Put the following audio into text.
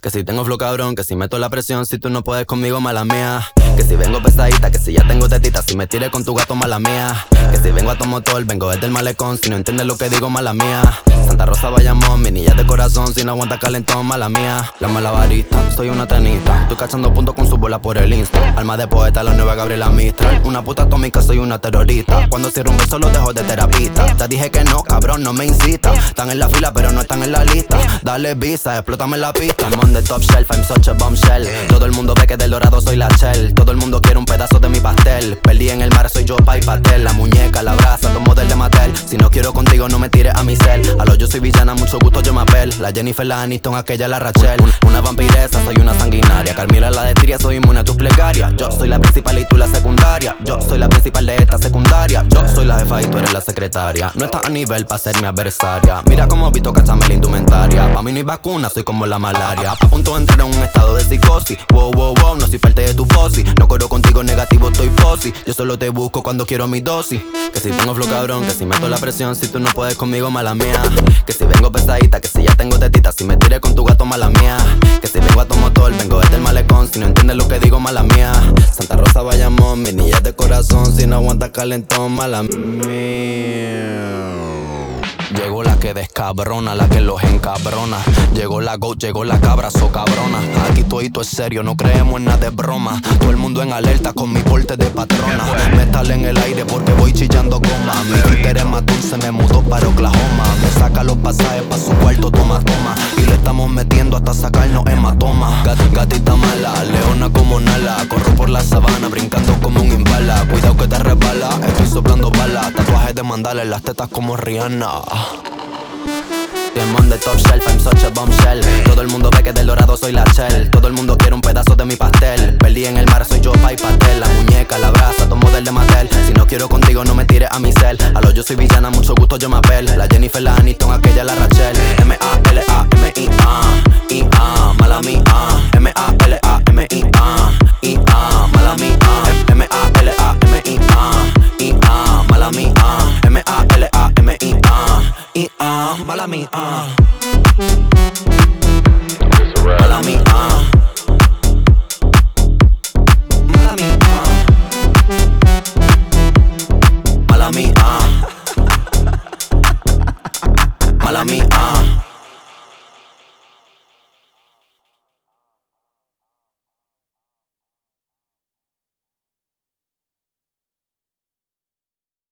Que si tengo flow cabrón, que si meto la presión, si tú no puedes conmigo, mala mía. Que si vengo pesadita, que si ya tengo tetita, si me tires con tu gato, mala mía. Que si vengo a tu motor, vengo desde el malecón, si no entiendes lo que digo, mala mía. Santa Rosa, Bayamón, mi niña de corazón, si no aguanta calentón, mala mía. La malabarista, soy una tenista, estoy cachando puntos con su bola por el Insta. Alma de poeta, la nueva Gabriela Mistral. Una puta atómica, soy una terrorista. Cuando cierro un beso lo dejo de terapista. Te dije que no, cabrón, no me incita. Están en la fila pero no están en la lista. Dale visa, explótame la pista. I'm on the top shelf, I'm such a bombshell. Todo el mundo ve que del dorado soy la shell. Todo el mundo quiere un pedazo de mi pastel. Perdí en el mar, soy yo, pa' y pastel. La muñeca, la brasa, tomo model de Mattel. Si no quiero contigo, no me tires a mi cel. A lo yo soy villana, mucho gusto yo me apel. La Jennifer, la Aniston, aquella la Rachel. Una vampiresa, soy una sanguinaria. Carmila, la de Tiria, soy inmune a tus plegarias. Yo soy la principal y tú la secundaria. Yo soy la principal de esta secundaria. Yo soy la jefa y tú eres la secretaria. No estás a nivel pa' ser mi adversaria. Mira como Vito, cachame la indumentaria. Pa' mí no hay vacuna, soy como la malaria. A punto de entrar en un estado de psicosis. Wow, wow, wow, no soy parte de tu posi. No corro contigo negativo, estoy posi. Yo solo te busco cuando quiero mi dosis. Que si tengo flow cabrón, que si meto la presión, si tú no puedes conmigo, mala mía. Que si vengo pesadita, que si ya tengo tetita, si me tiré con tu gato, mala mía. Que si vengo a tu motor, vengo desde el malecón, si no entiendes lo que digo, mala mía. Santa Rosa, Bayamón, mi niña de corazón, si no aguanta calentón, mala mía. Llegó la que descabrona, la que los encabrona. Llegó la GOAT, llegó la cabra, so cabrona. Aquí todito es serio, no creemos en nada de broma. Todo el mundo en alerta con mi porte de patrona. Metal en el aire porque voy chillando goma. Mi Twitter es más dulce, me mudó para Oklahoma. Me saca los pasajes pa' su cuarto, toma, toma. Y le estamos metiendo hasta sacarnos hematoma. Gatita mala, leona como Nala. Corro por la sabana, brincando como un impala. Cuidado que te resbala, estoy soplando balas. Tatuajes de mandala en las tetas como Rihanna. I'm on the top shelf, I'm such a bombshell. Todo el mundo ve que del dorado soy la shell. Todo el mundo quiere un pedazo de mi pastel. Perdí en el mar, soy yo, pa' y pastel. La muñeca, la brasa, tomo model de Mattel. Si no quiero contigo, no me tires a mi cel. A lo yo soy villana, mucho gusto yo me apel. La Jennifer, la Aniston, aquella la Rachel. M-A-L-A-M-I-A.